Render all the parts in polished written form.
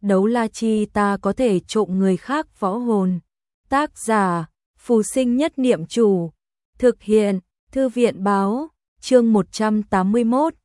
đấu la chi ta có thể trộm người khác võ hồn. Tác giả, Phù Sinh Nhất Niệm Chủ. Thực hiện, Thư viện báo, chương 181,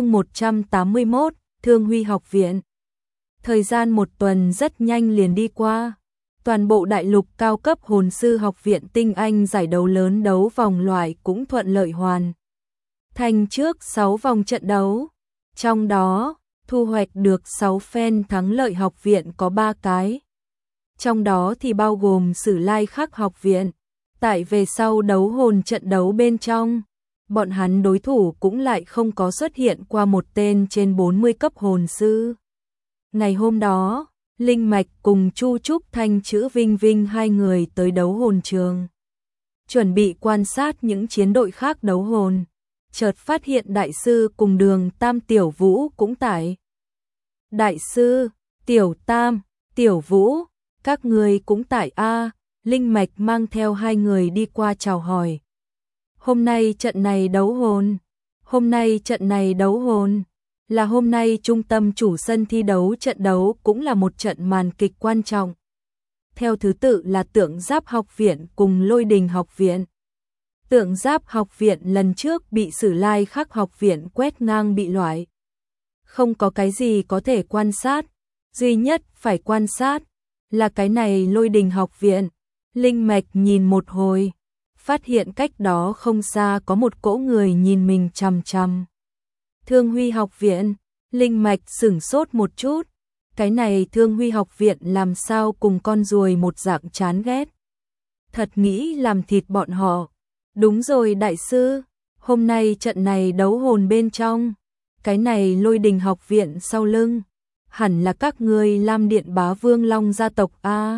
Thương Huy Học Viện. Thời gian một tuần rất nhanh liền đi qua. Toàn bộ đại lục cao cấp hồn sư học viện tinh anh giải đấu lớn đấu vòng loại cũng thuận lợi hoàn thành trước 6 vòng trận đấu. Trong đó, thu hoạch được 6 phen thắng lợi học viện có 3 cái. Trong đó thì bao gồm Sử Lai Khắc học viện. Tại về sau đấu hồn trận đấu bên trong, bọn hắn đối thủ cũng lại không có xuất hiện qua một tên trên 40 cấp hồn sư. Ngày hôm đó, Linh Mạch cùng Chu Trúc Thanh Chữ Vinh Vinh hai người tới đấu hồn trường, chuẩn bị quan sát những chiến đội khác đấu hồn. Chợt phát hiện đại sư cùng Đường Tam Tiểu Vũ cũng tại. Đại sư, Tiểu Tam, Tiểu Vũ, các người cũng tại a? Linh Mạch mang theo hai người đi qua chào hỏi. Hôm nay trận này đấu hồn, là hôm nay trung tâm chủ sân thi đấu trận đấu cũng là một trận màn kịch quan trọng. Theo thứ tự là Tượng Giáp học viện cùng Lôi Đình học viện. Tượng Giáp học viện lần trước bị Sử Lai Khắc học viện quét ngang bị loại. Không có cái gì có thể quan sát, duy nhất phải quan sát là cái này Lôi Đình học viện. Linh Mạch nhìn một hồi, phát hiện cách đó không xa có một cỗ người nhìn mình chằm chằm. Thương Huy học viện, Linh Mạch sửng sốt một chút, cái này Thương Huy học viện làm sao cùng con ruồi một dạng chán ghét. Thật nghĩ làm thịt bọn họ. Đúng rồi đại sư, hôm nay trận này đấu hồn bên trong, cái này Lôi Đình học viện sau lưng, hẳn là các ngươi Lam Điện Bá Vương Long gia tộc a.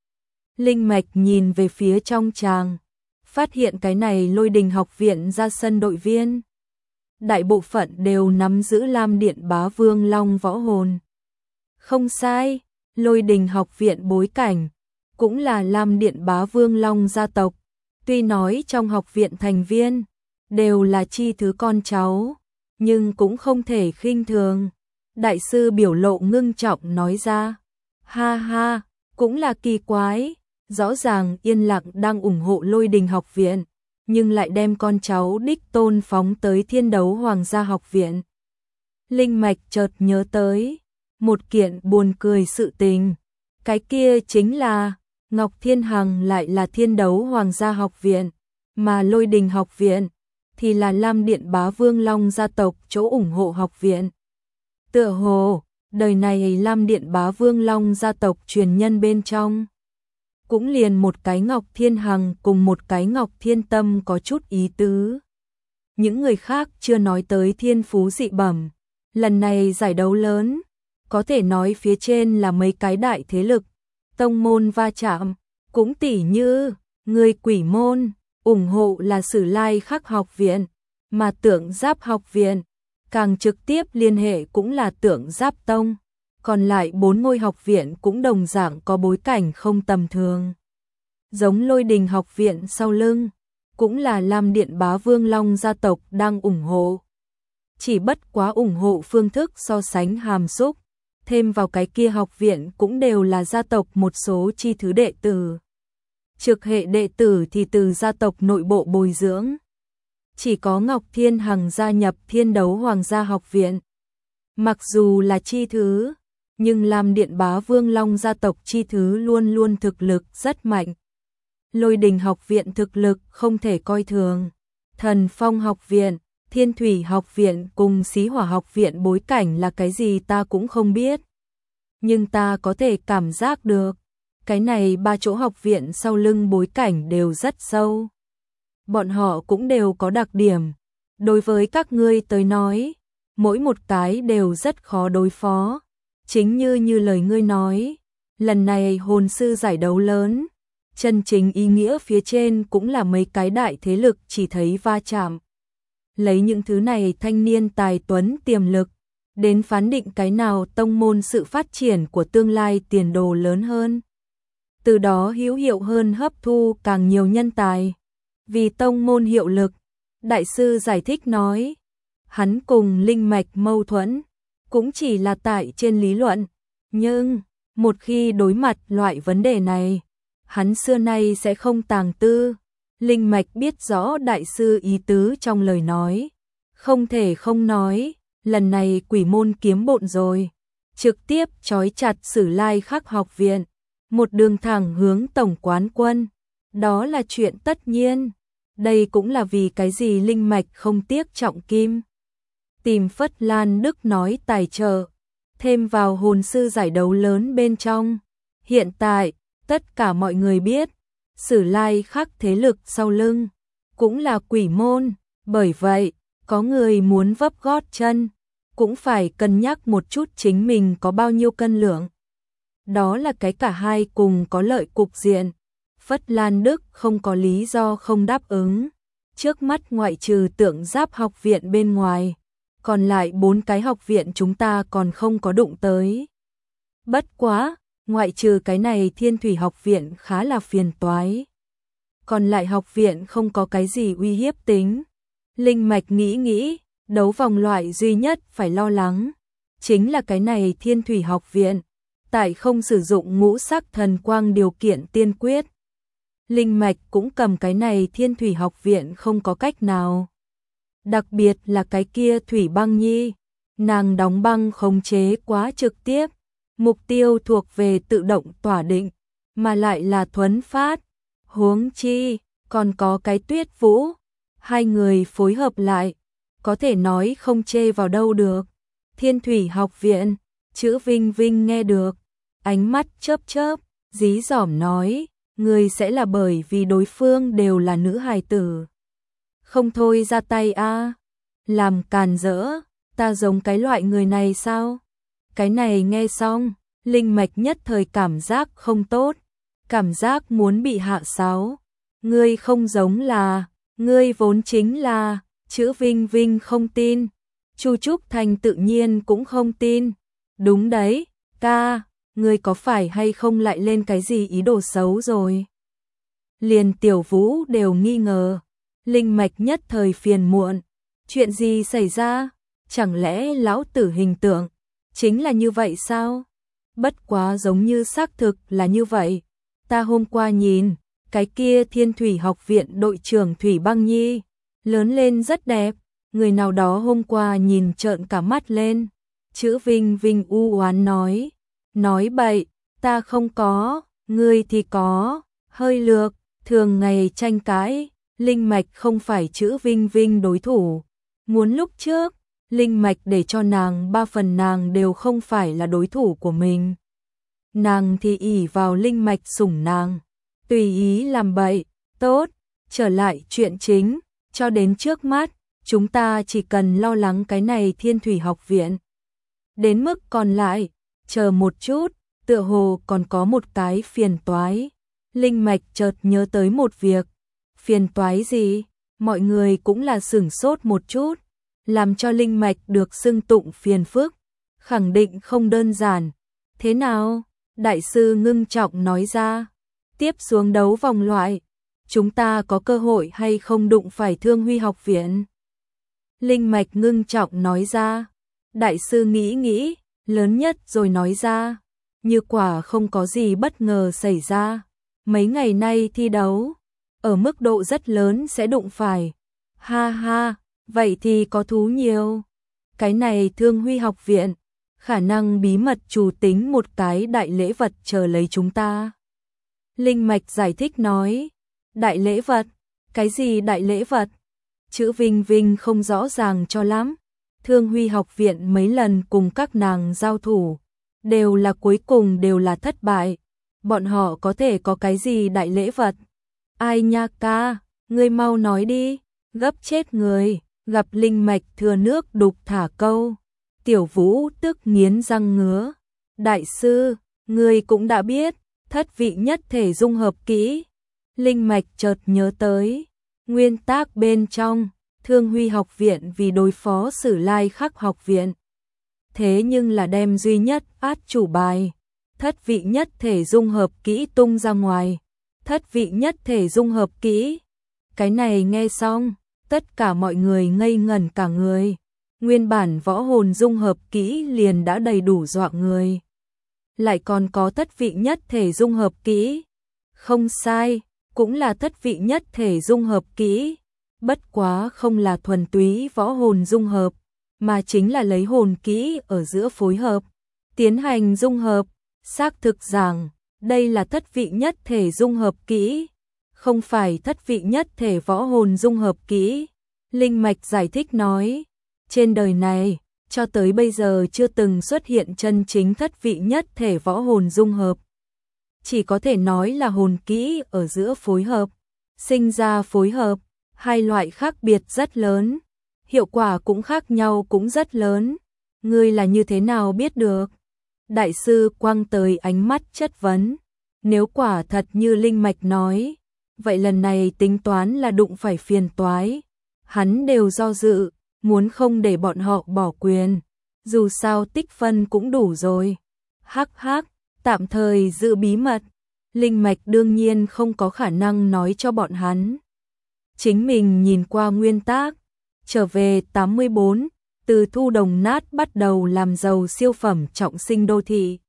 Linh Mạch nhìn về phía trong tràng, phát hiện cái này Lôi Đình học viện ra sân đội viên. Đại bộ phận đều nắm giữ Lam Điện Bá Vương Long võ hồn. Không sai, Lôi Đình học viện bối cảnh, cũng là Lam Điện Bá Vương Long gia tộc. Tuy nói trong học viện thành viên, đều là chi thứ con cháu, nhưng cũng không thể khinh thường. Đại sư biểu lộ ngưng trọng nói ra, ha ha, cũng là kỳ quái, rõ ràng yên lặng đang ủng hộ Lôi Đình học viện, nhưng lại đem con cháu đích tôn phóng tới Thiên Đấu Hoàng gia học viện. Linh Mạch chợt nhớ tới một kiện buồn cười sự tình, cái kia chính là Ngọc Thiên Hằng lại là Thiên Đấu Hoàng gia học viện, mà Lôi Đình học viện thì là Lam Điện Bá Vương Long gia tộc chỗ ủng hộ học viện. Tựa hồ, đời này Lam Điện Bá Vương Long gia tộc truyền nhân bên trong, cũng liền một cái Ngọc Thiên Hằng cùng một cái Ngọc Thiên Tâm có chút ý tứ. Những người khác chưa nói tới thiên phú dị bẩm. Lần này giải đấu lớn, có thể nói phía trên là mấy cái đại thế lực, tông môn va chạm, cũng tỉ như người Quỷ môn, ủng hộ là Sử Lai Khắc học viện, mà Tượng Giáp học viện, càng trực tiếp liên hệ cũng là Tượng Giáp tông. Còn lại 4 ngôi học viện cũng đồng dạng có bối cảnh không tầm thường. Giống Lôi Đình học viện sau lưng, cũng là Lam Điện Bá Vương Long gia tộc đang ủng hộ. Chỉ bất quá ủng hộ phương thức so sánh hàm xúc, thêm vào cái kia học viện cũng đều là gia tộc một số chi thứ đệ tử. Trực hệ đệ tử thì từ gia tộc nội bộ bồi dưỡng. Chỉ có Ngọc Thiên Hằng gia nhập Thiên Đấu Hoàng gia học viện. Mặc dù là chi thứ, nhưng Lam Điện Bá Vương Long gia tộc chi thứ luôn luôn thực lực rất mạnh. Lôi Đình học viện thực lực không thể coi thường. Thần Phong học viện, Thiên Thủy học viện cùng Xí Hỏa học viện bối cảnh là cái gì ta cũng không biết. Nhưng ta có thể cảm giác được, cái này 3 chỗ học viện sau lưng bối cảnh đều rất sâu. Bọn họ cũng đều có đặc điểm. Đối với các ngươi tới nói, mỗi một cái đều rất khó đối phó. Chính như lời ngươi nói, lần này hồn sư giải đấu lớn, chân chính ý nghĩa phía trên cũng là mấy cái đại thế lực chỉ thấy va chạm. Lấy những thứ này thanh niên tài tuấn tiềm lực, đến phán định cái nào tông môn sự phát triển của tương lai tiền đồ lớn hơn. Từ đó hữu hiệu hơn hấp thu càng nhiều nhân tài. Vì tông môn hiệu lực, đại sư giải thích nói, hắn cùng Linh Mạch mâu thuẫn, cũng chỉ là tại trên lý luận, nhưng Một khi đối mặt loại vấn đề này, hắn xưa nay sẽ không tàng tư. Linh Mạch biết rõ đại sư ý tứ trong lời nói, không thể không nói, lần này quỷ môn kiếm bộn rồi, trực tiếp trói chặt Sử Lai Khắc học viện, một đường thẳng hướng tổng quán quân, đó là chuyện tất nhiên. Đây cũng là vì cái gì Linh Mạch không tiếc trọng kim, tìm Phất Lan Đức nói tài trợ, thêm vào hồn sư giải đấu lớn bên trong. Hiện tại, tất cả mọi người biết, Sử Lai Khắc thế lực sau lưng cũng là quỷ môn, bởi vậy, có người muốn vấp gót chân, cũng phải cân nhắc một chút chính mình có bao nhiêu cân lượng. Đó là cái cả hai cùng có lợi cục diện. Phất Lan Đức không có lý do không đáp ứng. Trước mắt ngoại trừ Tượng Giáp học viện bên ngoài, còn lại 4 cái học viện chúng ta còn không có đụng tới. Bất quá, ngoại trừ cái này Thiên Thủy học viện khá là phiền toái. Còn lại học viện không có cái gì uy hiếp tính. Linh Mạch nghĩ, đấu vòng loại duy nhất phải lo lắng chính là cái này Thiên Thủy học viện, tại không sử dụng ngũ sắc thần quang điều kiện tiên quyết. Linh Mạch cũng cầm cái này Thiên Thủy học viện không có cách nào. Đặc biệt là cái kia Thủy Băng Nhi, nàng đóng băng khống chế quá trực tiếp, mục tiêu thuộc về tự động tỏa định, mà lại là thuấn phát. Huống chi, còn có cái Tuyết Vũ, hai người phối hợp lại, có thể nói không chê vào đâu được. Thiên Thủy học viện, chữ Vinh Vinh nghe được, ánh mắt chớp chớp, dí dỏm nói, người sẽ là bởi vì đối phương đều là nữ hài tử. Không thôi ra tay a, làm càn rỡ, ta giống cái loại người này sao? Cái này nghe xong, Linh Mạch nhất thời cảm giác không tốt, cảm giác muốn bị hạ sáo. Ngươi không giống là, ngươi vốn chính là, chữ Vinh Vinh không tin, Chu Trúc Thành tự nhiên cũng không tin. Đúng đấy, ca, ngươi có phải hay không lại lên cái gì ý đồ xấu rồi? Liền Tiểu Vũ đều nghi ngờ. Linh Mạch nhất thời phiền muộn, chuyện gì xảy ra? Chẳng lẽ lão tử hình tượng chính là như vậy sao? Bất quá giống như xác thực là như vậy. Ta hôm qua nhìn, cái kia Thiên Thủy học viện đội trưởng Thủy Băng Nhi, lớn lên rất đẹp, người nào đó hôm qua nhìn trợn cả mắt lên. Chữ Vinh Vinh u oán nói bậy, ta không có, ngươi thì có, hơi lược, thường ngày tranh cãi. Linh Mạch không phải chữ Vinh Vinh đối thủ. Muốn lúc trước, Linh Mạch để cho nàng 3 phần nàng đều không phải là đối thủ của mình. Nàng thì ỷ vào Linh Mạch sủng nàng, tùy ý làm bậy. Tốt, trở lại chuyện chính, cho đến trước mắt, chúng ta chỉ cần lo lắng cái này Thiên Thủy học viện. Đến mức còn lại, chờ một chút, tựa hồ còn có một cái phiền toái. Linh Mạch chợt nhớ tới một việc. Phiền toái gì? Mọi người cũng là sửng sốt một chút, làm cho Linh Mạch được xưng tụng phiền phức, khẳng định không đơn giản. Thế nào? Đại sư ngưng trọng nói ra. Tiếp xuống đấu vòng loại, chúng ta có cơ hội hay không đụng phải Thương Huy học viện? Linh Mạch ngưng trọng nói ra. Đại sư nghĩ, lớn nhất rồi nói ra. Như quả không có gì bất ngờ xảy ra, mấy ngày nay thi đấu ở mức độ rất lớn sẽ đụng phải. Ha ha, vậy thì có thú nhiều. Cái này Thương Huy học viện, khả năng bí mật chủ tính một cái đại lễ vật chờ lấy chúng ta. Linh Mạch giải thích nói, đại lễ vật? Cái gì đại lễ vật? Chữ Vinh Vinh không rõ ràng cho lắm. Thương Huy học viện mấy lần cùng các nàng giao thủ, đều là cuối cùng đều là thất bại. Bọn họ có thể có cái gì đại lễ vật? Ai nha ca, ngươi mau nói đi, gấp chết người. Gặp Linh Mạch thừa nước đục thả câu, Tiểu Vũ tức nghiến răng ngứa. Đại sư, ngươi cũng đã biết, thất vị nhất thể dung hợp kỹ. Linh Mạch chợt nhớ tới, nguyên tắc bên trong, Thương Huy học viện vì đối phó Sử Lai Khắc học viện. Thế nhưng là đem duy nhất át chủ bài, thất vị nhất thể dung hợp kỹ tung ra ngoài. Thất vị nhất thể dung hợp kỹ. Cái này nghe xong, tất cả mọi người ngây ngẩn cả người. Nguyên bản võ hồn dung hợp kỹ liền đã đầy đủ dọa người. lại còn có thất vị nhất thể dung hợp kỹ. Không sai, cũng là thất vị nhất thể dung hợp kỹ. Bất quá không là thuần túy võ hồn dung hợp, mà chính là lấy hồn kỹ ở giữa phối hợp, tiến hành dung hợp. Xác thực rằng, đây là thất vị nhất thể dung hợp kỹ, không phải thất vị nhất thể võ hồn dung hợp kỹ. Linh Mạch giải thích nói, trên đời này, cho tới bây giờ chưa từng xuất hiện chân chính thất vị nhất thể võ hồn dung hợp. Chỉ có thể nói là hồn kỹ ở giữa phối hợp, sinh ra phối hợp, hai loại khác biệt rất lớn, hiệu quả cũng khác nhau cũng rất lớn. Ngươi là như thế nào biết được? Đại sư quăng tới ánh mắt chất vấn. Nếu quả thật như Linh Mạch nói, vậy lần này tính toán là đụng phải phiền toái. Hắn đều do dự, muốn không để bọn họ bỏ quyền. Dù sao tích phân cũng đủ rồi. Hắc hắc, tạm thời giữ bí mật. Linh Mạch đương nhiên không có khả năng nói cho bọn hắn. Chính mình nhìn qua nguyên tác, trở về 84, từ thu đồng nát bắt đầu làm giàu siêu phẩm trọng sinh đô thị.